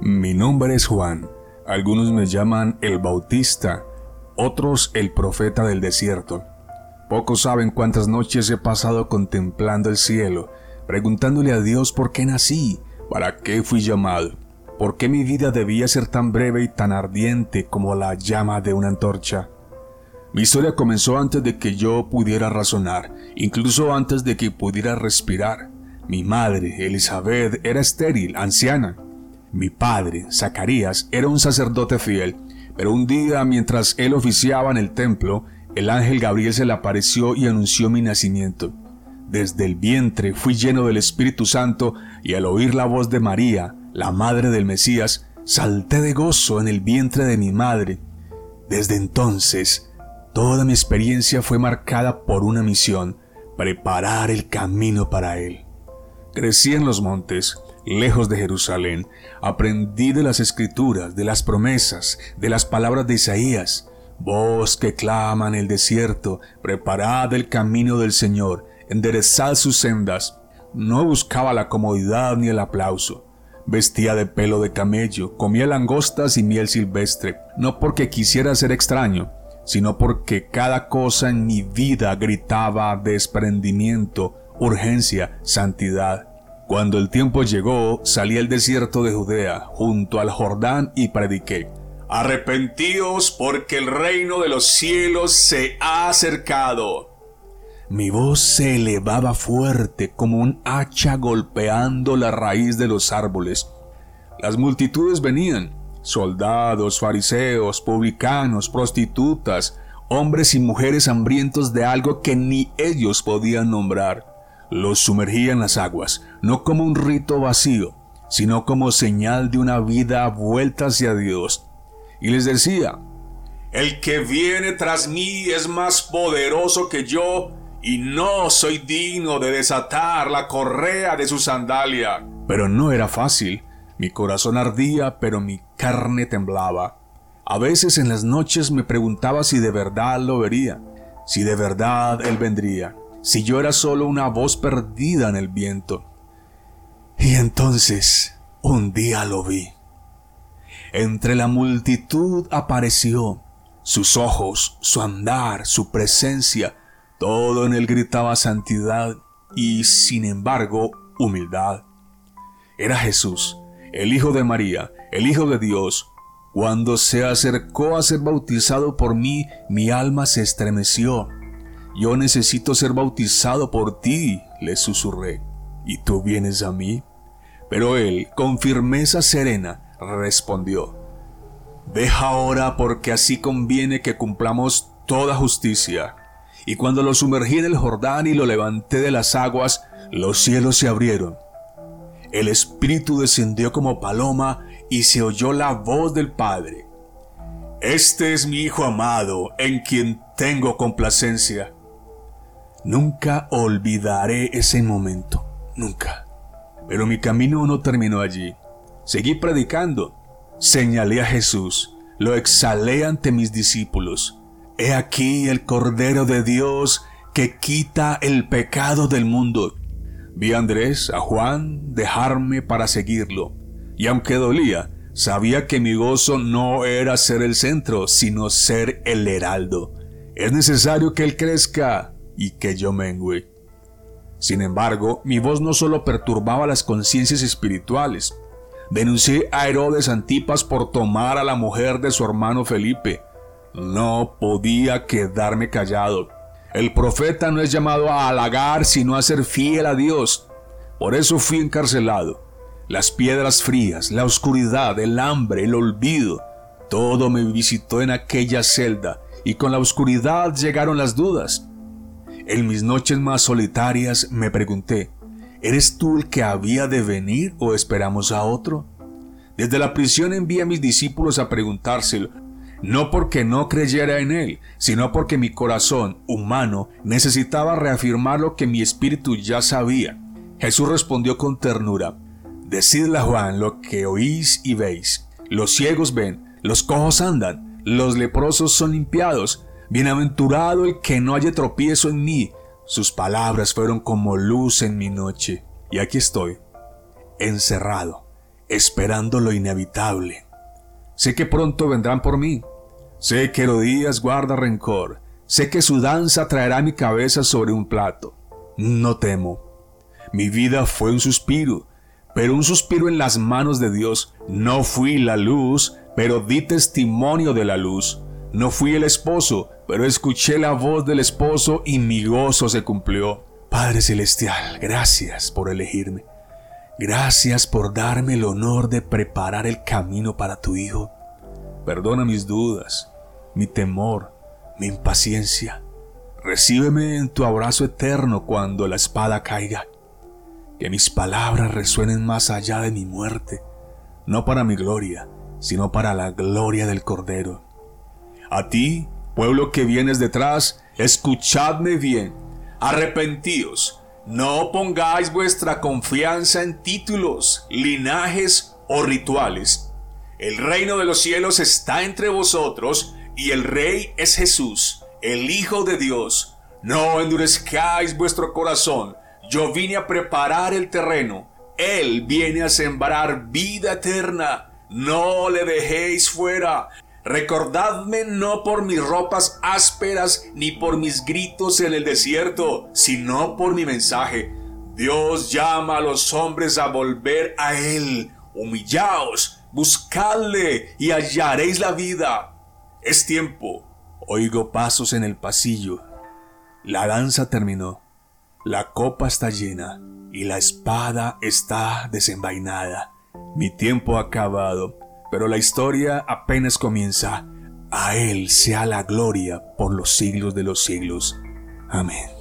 Mi nombre es Juan. Algunos me llaman el Bautista, otros el profeta del desierto. Pocos saben cuántas noches he pasado contemplando el cielo, preguntándole a Dios por qué nací, para qué fui llamado, por qué mi vida debía ser tan breve y tan ardiente como la llama de una antorcha. Mi historia comenzó antes de que yo pudiera razonar, incluso antes de que pudiera respirar. Mi madre, Elizabeth, era estéril, anciana. Mi padre, Zacarías, era un sacerdote fiel, pero un día mientras él oficiaba en el templo, el ángel Gabriel se le apareció y anunció mi nacimiento. Desde el vientre fui lleno del Espíritu Santo y al oír la voz de María, la madre del Mesías, salté de gozo en el vientre de mi madre. Desde entonces, toda mi experiencia fue marcada por una misión: preparar el camino para él. Crecí en los montes, lejos de Jerusalén. Aprendí de las Escrituras, de las promesas, de las palabras de Isaías. Voz que clama en el desierto, preparad el camino del Señor, enderezad sus sendas. No buscaba la comodidad ni el aplauso. Vestía de pelo de camello, comía langostas y miel silvestre, no porque quisiera ser extraño, sino porque cada cosa en mi vida gritaba desprendimiento, urgencia, santidad. Cuando el tiempo llegó, salí al desierto de Judea, junto al Jordán, y prediqué: «Arrepentíos, porque el reino de los cielos se ha acercado». Mi voz se elevaba fuerte como un hacha golpeando la raíz de los árboles. Las multitudes venían: soldados, fariseos, publicanos, prostitutas, hombres y mujeres hambrientos de algo que ni ellos podían nombrar. Los sumergía en las aguas, no como un rito vacío, sino como señal de una vida vuelta hacia Dios. Y les decía: «El que viene tras mí es más poderoso que yo, y no soy digno de desatar la correa de su sandalia». Pero no era fácil. Mi corazón ardía, pero mi carne temblaba. A veces en las noches me preguntaba si de verdad lo vería, si de verdad él vendría, si yo era solo una voz perdida en el viento. Y entonces, un día lo vi. Entre la multitud apareció. Sus ojos, su andar, su presencia, todo en él gritaba santidad y, sin embargo, humildad. Era Jesús, el Hijo de María, el Hijo de Dios. Cuando se acercó a ser bautizado por mí, mi alma se estremeció. «Yo necesito ser bautizado por ti», le susurré, «¿y tú vienes a mí?». Pero él, con firmeza serena, respondió: «Deja ahora, porque así conviene que cumplamos toda justicia». Y cuando lo sumergí en el Jordán y lo levanté de las aguas, los cielos se abrieron. El Espíritu descendió como paloma y se oyó la voz del Padre: «Este es mi Hijo amado, en quien tengo complacencia». Nunca olvidaré ese momento, nunca. Pero mi camino no terminó allí. Seguí predicando. Señalé a Jesús, lo exhalé ante mis discípulos. «He aquí el Cordero de Dios que quita el pecado del mundo». Vi a Andrés, a Juan, dejarme para seguirlo. Y aunque dolía, sabía que mi gozo no era ser el centro, sino ser el heraldo. Es necesario que él crezca y que yo mengüe. Sin embargo, mi voz no solo perturbaba las conciencias espirituales. Denuncié a Herodes Antipas por tomar a la mujer de su hermano Felipe. No podía quedarme callado. El profeta no es llamado a halagar, sino a ser fiel a Dios. Por eso fui encarcelado. Las piedras frías, la oscuridad, el hambre, el olvido, todo me visitó en aquella celda, y con la oscuridad llegaron las dudas. En mis noches más solitarias me pregunté: ¿eres tú el que había de venir o esperamos a otro? Desde la prisión envié a mis discípulos a preguntárselo, no porque no creyera en él, sino porque mi corazón humano necesitaba reafirmar lo que mi espíritu ya sabía. Jesús respondió con ternura: «Decidle a Juan lo que oís y veis. Los ciegos ven, los cojos andan, los leprosos son limpiados. Bienaventurado el que no haya tropiezo en mí». Sus palabras fueron como luz en mi noche. Y aquí estoy, encerrado, esperando lo inevitable. Sé que pronto vendrán por mí. Sé que Herodías guarda rencor. Sé que su danza traerá mi cabeza sobre un plato. No temo. Mi vida fue un suspiro, pero un suspiro en las manos de Dios. No fui la luz, pero di testimonio de la luz. No fui el esposo, pero escuché la voz del esposo y mi gozo se cumplió. Padre Celestial, gracias por elegirme. Gracias por darme el honor de preparar el camino para tu Hijo. Perdona mis dudas, mi temor, mi impaciencia. Recíbeme en tu abrazo eterno cuando la espada caiga. Que mis palabras resuenen más allá de mi muerte, no para mi gloria, sino para la gloria del Cordero. A ti, pueblo que vienes detrás, escuchadme bien. Arrepentíos. No pongáis vuestra confianza en títulos, linajes o rituales. El reino de los cielos está entre vosotros y el Rey es Jesús, el Hijo de Dios. No endurezcáis vuestro corazón. Yo vine a preparar el terreno. Él viene a sembrar vida eterna. No le dejéis fuera. Recordadme no por mis ropas ásperas ni por mis gritos en el desierto, sino por mi mensaje. Dios llama a los hombres a volver a Él. Humillaos, buscadle y hallaréis la vida. Es tiempo. Oigo pasos en el pasillo. La danza terminó. La copa está llena y la espada está desenvainada. Mi tiempo ha acabado. Pero la historia apenas comienza. A Él sea la gloria por los siglos de los siglos. Amén.